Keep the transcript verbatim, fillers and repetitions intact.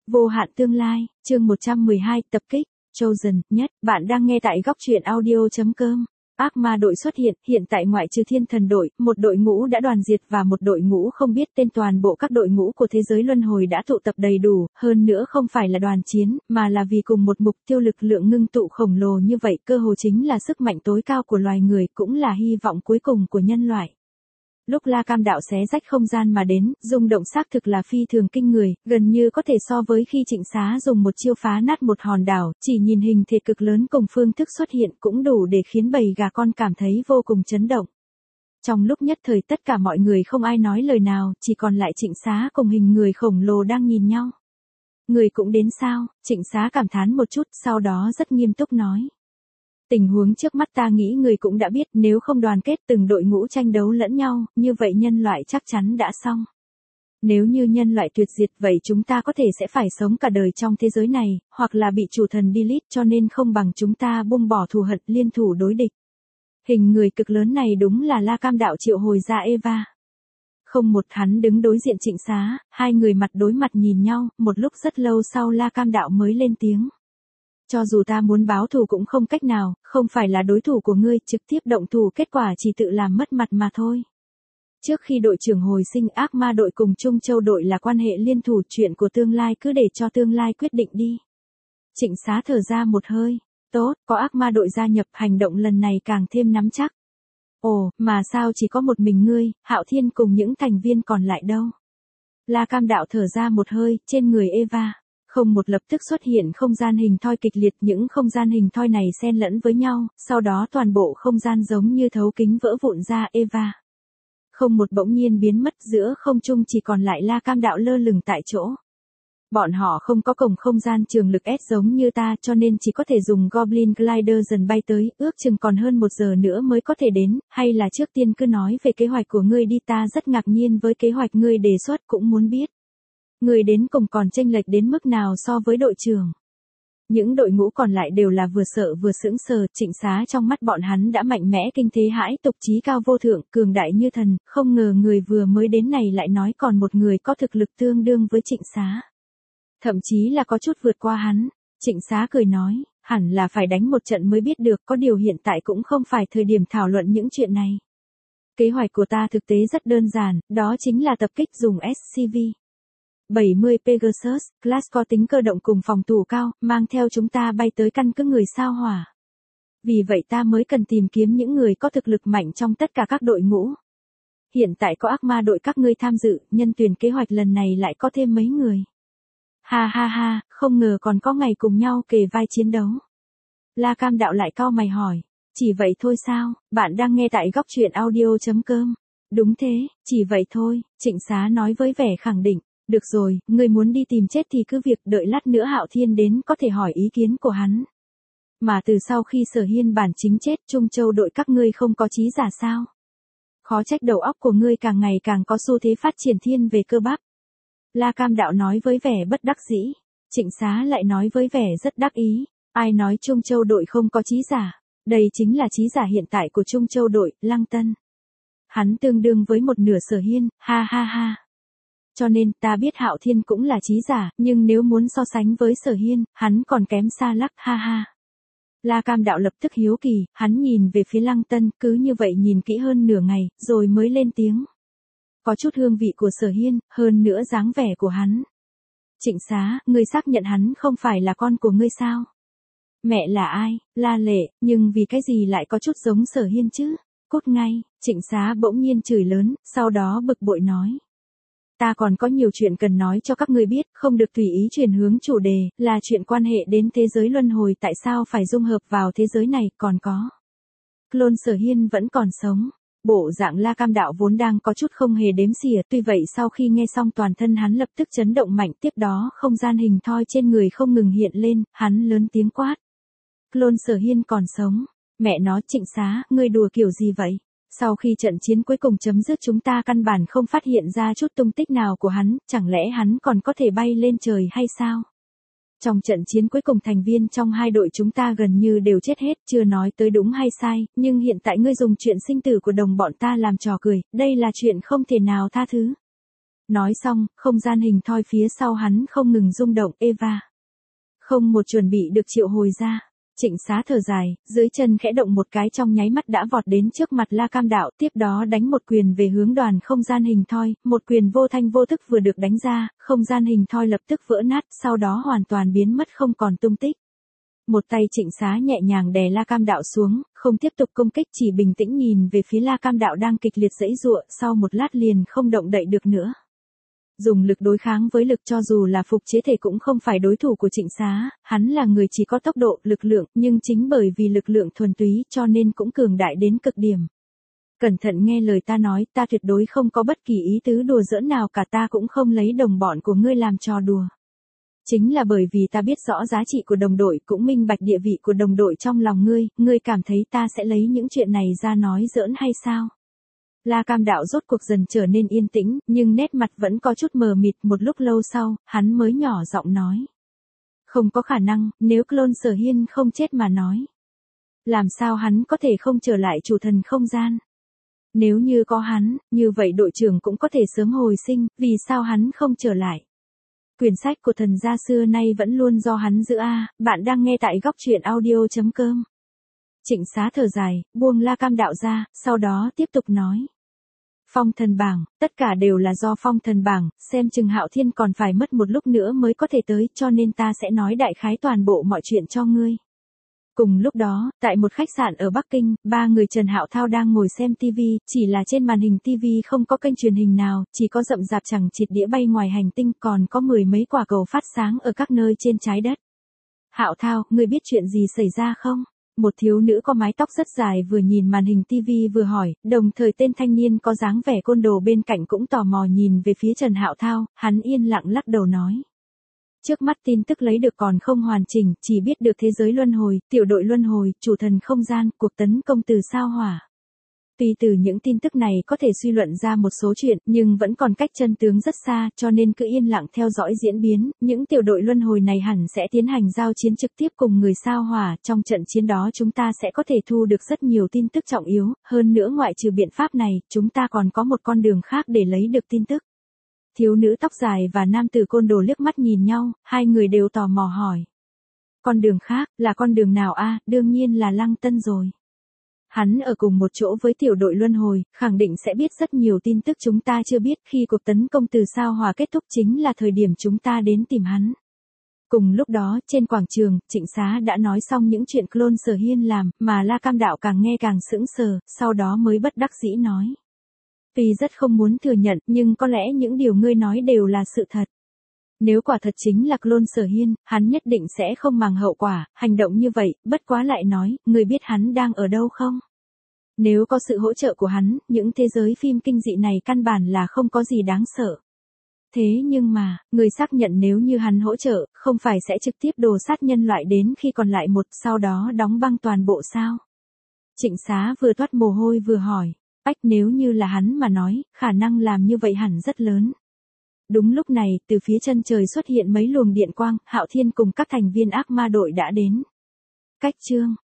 Vô hạn tương lai, chương một trăm mười hai, tập kích, Chosen, nhất, bạn đang nghe tại góc truyện audio.com. Ác ma đội xuất hiện, hiện tại ngoại trừ thiên thần đội, một đội ngũ đã đoàn diệt và một đội ngũ không biết tên, toàn bộ các đội ngũ của thế giới luân hồi đã tụ tập đầy đủ, hơn nữa không phải là đoàn chiến, mà là vì cùng một mục tiêu, lực lượng ngưng tụ khổng lồ như vậy, cơ hồ chính là sức mạnh tối cao của loài người, cũng là hy vọng cuối cùng của nhân loại. Lúc La Cam đạo xé rách không gian mà đến, rung động xác thực là phi thường kinh người, gần như có thể so với khi Trịnh Xá dùng một chiêu phá nát một hòn đảo, chỉ nhìn hình thể cực lớn cùng phương thức xuất hiện cũng đủ để khiến bầy gà con cảm thấy vô cùng chấn động. Trong lúc nhất thời tất cả mọi người không ai nói lời nào, chỉ còn lại Trịnh Xá cùng hình người khổng lồ đang nhìn nhau. Người cũng đến sao? Trịnh Xá cảm thán một chút, sau đó rất nghiêm túc nói. Tình huống trước mắt ta nghĩ người cũng đã biết, nếu không đoàn kết từng đội ngũ tranh đấu lẫn nhau, như vậy nhân loại chắc chắn đã xong. Nếu như nhân loại tuyệt diệt vậy chúng ta có thể sẽ phải sống cả đời trong thế giới này, hoặc là bị chủ thần delete, cho nên không bằng chúng ta buông bỏ thù hận liên thủ đối địch. Hình người cực lớn này đúng là La Cam đạo triệu hồi ra Eva. Không một, hắn đứng đối diện Trịnh Xá, hai người mặt đối mặt nhìn nhau, một lúc rất lâu sau La Cam đạo mới lên tiếng. Cho dù ta muốn báo thù cũng không cách nào, không phải là đối thủ của ngươi, trực tiếp động thủ kết quả chỉ tự làm mất mặt mà thôi. Trước khi đội trưởng hồi sinh, ác ma đội cùng Trung Châu đội là quan hệ liên thủ, chuyện của tương lai cứ để cho tương lai quyết định đi. Trịnh Xá thở ra một hơi, tốt, có ác ma đội gia nhập, hành động lần này càng thêm nắm chắc. Ồ, mà sao chỉ có một mình ngươi, Hạo Thiên cùng những thành viên còn lại đâu? La Cam đạo thở ra một hơi, trên người Eva. Không một lập tức xuất hiện không gian hình thoi kịch liệt, những không gian hình thoi này xen lẫn với nhau, sau đó toàn bộ không gian giống như thấu kính vỡ vụn ra. Eva. Không một bỗng nhiên biến mất, giữa không trung chỉ còn lại La Cam đạo lơ lửng tại chỗ. Bọn họ không có cổng không gian trường lực S giống như ta, cho nên chỉ có thể dùng Goblin Glider dần bay tới, ước chừng còn hơn một giờ nữa mới có thể đến, hay là trước tiên cứ nói về kế hoạch của ngươi đi, ta rất ngạc nhiên với kế hoạch ngươi đề xuất, cũng muốn biết. Người đến cùng còn chênh lệch đến mức nào so với đội trưởng. Những đội ngũ còn lại đều là vừa sợ vừa sững sờ, Trịnh Xá trong mắt bọn hắn đã mạnh mẽ kinh thế hãi tục, trí cao vô thượng, cường đại như thần, không ngờ người vừa mới đến này lại nói còn một người có thực lực tương đương với Trịnh Xá. Thậm chí là có chút vượt qua hắn. Trịnh Xá cười nói, hẳn là phải đánh một trận mới biết được, có điều hiện tại cũng không phải thời điểm thảo luận những chuyện này. Kế hoạch của ta thực tế rất đơn giản, đó chính là tập kích dùng ét xê vê. bảy mươi Pegasus, class có tính cơ động cùng phòng thủ cao, mang theo chúng ta bay tới căn cứ người sao hỏa. Vì vậy ta mới cần tìm kiếm những người có thực lực mạnh trong tất cả các đội ngũ. Hiện tại có ác ma đội các ngươi tham dự, nhân tuyển kế hoạch lần này lại có thêm mấy người. Ha ha ha, không ngờ còn có ngày cùng nhau kề vai chiến đấu. La Cam đạo lại cau mày hỏi, chỉ vậy thôi sao? Bạn đang nghe tại góc truyện audio.com. Đúng thế, chỉ vậy thôi, Trịnh Xá nói với vẻ khẳng định. Được rồi, ngươi muốn đi tìm chết thì cứ việc, đợi lát nữa Hạo Thiên đến có thể hỏi ý kiến của hắn. Mà từ sau khi Sở Hiên bản chính chết, Trung Châu đội các ngươi không có trí giả sao? Khó trách đầu óc của ngươi càng ngày càng có xu thế phát triển thiên về cơ bắp. La Cam đạo nói với vẻ bất đắc dĩ. Trịnh Xá lại nói với vẻ rất đắc ý. Ai nói Trung Châu đội không có trí giả? Đây chính là trí giả hiện tại của Trung Châu đội, Lăng Tân. Hắn tương đương với một nửa Sở Hiên, ha ha ha. Cho nên ta biết Hạo Thiên cũng là trí giả, nhưng nếu muốn so sánh với Sở Hiên, hắn còn kém xa lắc, ha ha. La Cam đạo lập tức hiếu kỳ, hắn nhìn về phía Lăng Tân, cứ như vậy nhìn kỹ hơn nửa ngày, rồi mới lên tiếng. Có chút hương vị của Sở Hiên, hơn nữa dáng vẻ của hắn. Trịnh Xá, ngươi xác nhận hắn không phải là con của ngươi sao? Mẹ là ai? La Lệ, nhưng vì cái gì lại có chút giống Sở Hiên chứ? Cút ngay, Trịnh Xá bỗng nhiên chửi lớn, sau đó bực bội nói. Ta còn có nhiều chuyện cần nói cho các ngươi biết, không được tùy ý chuyển hướng chủ đề, là chuyện quan hệ đến thế giới luân hồi, tại sao phải dung hợp vào thế giới này, còn có. Clone Sở Hiên vẫn còn sống. Bộ dạng La Cam đạo vốn đang có chút không hề đếm xỉa, tuy vậy sau khi nghe xong toàn thân hắn lập tức chấn động mạnh, tiếp đó không gian hình thoi trên người không ngừng hiện lên, hắn lớn tiếng quát. Clone Sở Hiên còn sống. Mẹ nó, Trịnh Xá, ngươi đùa kiểu gì vậy? Sau khi trận chiến cuối cùng chấm dứt chúng ta căn bản không phát hiện ra chút tung tích nào của hắn, chẳng lẽ hắn còn có thể bay lên trời hay sao? Trong trận chiến cuối cùng thành viên trong hai đội chúng ta gần như đều chết hết, chưa nói tới đúng hay sai, nhưng hiện tại ngươi dùng chuyện sinh tử của đồng bọn ta làm trò cười, đây là chuyện không thể nào tha thứ. Nói xong, không gian hình thoi phía sau hắn không ngừng rung động. Eva. Không một chuẩn bị được triệu hồi ra. Trịnh Xá thở dài, dưới chân khẽ động một cái trong nháy mắt đã vọt đến trước mặt La Cam Đạo, tiếp đó đánh một quyền về hướng đoàn không gian hình thoi, một quyền vô thanh vô tức vừa được đánh ra, không gian hình thoi lập tức vỡ nát, sau đó hoàn toàn biến mất không còn tung tích. Một tay Trịnh Xá nhẹ nhàng đè La Cam Đạo xuống, không tiếp tục công kích, chỉ bình tĩnh nhìn về phía La Cam Đạo đang kịch liệt giãy giụa, sau một lát liền không động đậy được nữa. Dùng lực đối kháng với lực, cho dù là phục chế thể cũng không phải đối thủ của Trịnh Xá, hắn là người chỉ có tốc độ, lực lượng, nhưng chính bởi vì lực lượng thuần túy cho nên cũng cường đại đến cực điểm. Cẩn thận nghe lời ta nói, ta tuyệt đối không có bất kỳ ý tứ đùa giỡn nào cả, ta cũng không lấy đồng bọn của ngươi làm trò đùa. Chính là bởi vì ta biết rõ giá trị của đồng đội, cũng minh bạch địa vị của đồng đội trong lòng ngươi, ngươi cảm thấy ta sẽ lấy những chuyện này ra nói giỡn hay sao? La Cam Đạo rốt cuộc dần trở nên yên tĩnh, nhưng nét mặt vẫn có chút mờ mịt. Một lúc lâu sau, hắn mới nhỏ giọng nói. Không có khả năng, nếu clone Sở Hiên không chết mà nói. Làm sao hắn có thể không trở lại chủ thần không gian? Nếu như có hắn, như vậy đội trưởng cũng có thể sớm hồi sinh, vì sao hắn không trở lại? Quyển sách của thần gia xưa nay vẫn luôn do hắn giữ a. Bạn đang nghe tại góc truyện audio chấm com. Trịnh Xá thở dài, buông La Cam Đạo ra, sau đó tiếp tục nói. Phong thần bảng, tất cả đều là do phong thần bảng, xem chừng Hạo Thiên còn phải mất một lúc nữa mới có thể tới, cho nên ta sẽ nói đại khái toàn bộ mọi chuyện cho ngươi. Cùng lúc đó, tại một khách sạn ở Bắc Kinh, ba người Trần Hạo Thao đang ngồi xem tivi, chỉ là trên màn hình tivi không có kênh truyền hình nào, chỉ có rậm rạp chẳng chịt đĩa bay ngoài hành tinh, còn có mười mấy quả cầu phát sáng ở các nơi trên trái đất. Hạo Thao, ngươi biết chuyện gì xảy ra không? Một thiếu nữ có mái tóc rất dài vừa nhìn màn hình tivi vừa hỏi, đồng thời tên thanh niên có dáng vẻ côn đồ bên cạnh cũng tò mò nhìn về phía Trần Hạo Thao, hắn yên lặng lắc đầu nói. Trước mắt tin tức lấy được còn không hoàn chỉnh, chỉ biết được thế giới luân hồi, tiểu đội luân hồi, chủ thần không gian, cuộc tấn công từ sao hỏa. Tuy từ những tin tức này có thể suy luận ra một số chuyện, nhưng vẫn còn cách chân tướng rất xa, cho nên cứ yên lặng theo dõi diễn biến, những tiểu đội luân hồi này hẳn sẽ tiến hành giao chiến trực tiếp cùng người sao hỏa, trong trận chiến đó chúng ta sẽ có thể thu được rất nhiều tin tức trọng yếu, hơn nữa ngoại trừ biện pháp này, chúng ta còn có một con đường khác để lấy được tin tức. Thiếu nữ tóc dài và nam tử côn đồ liếc mắt nhìn nhau, hai người đều tò mò hỏi. Con đường khác, là con đường nào a? Đương nhiên là Lăng Tân rồi. Hắn ở cùng một chỗ với tiểu đội luân hồi, khẳng định sẽ biết rất nhiều tin tức chúng ta chưa biết, khi cuộc tấn công từ sao hỏa kết thúc chính là thời điểm chúng ta đến tìm hắn. Cùng lúc đó, trên quảng trường, Trịnh Xá đã nói xong những chuyện clone Sở Hiên làm, mà La Cam Đạo càng nghe càng sững sờ, sau đó mới bất đắc dĩ nói. Tuy rất không muốn thừa nhận, nhưng có lẽ những điều ngươi nói đều là sự thật. Nếu quả thật chính là clone Sở Hiên, hắn nhất định sẽ không màng hậu quả, hành động như vậy, bất quá lại nói, ngươi biết hắn đang ở đâu không? Nếu có sự hỗ trợ của hắn, những thế giới phim kinh dị này căn bản là không có gì đáng sợ. Thế nhưng mà, người xác nhận nếu như hắn hỗ trợ, không phải sẽ trực tiếp đồ sát nhân loại đến khi còn lại một, sau đó đóng băng toàn bộ sao? Trịnh Xá vừa toát mồ hôi vừa hỏi, ách nếu như là hắn mà nói, khả năng làm như vậy hẳn rất lớn. Đúng lúc này, từ phía chân trời xuất hiện mấy luồng điện quang, Hạo Thiên cùng các thành viên ác ma đội đã đến. Cách chương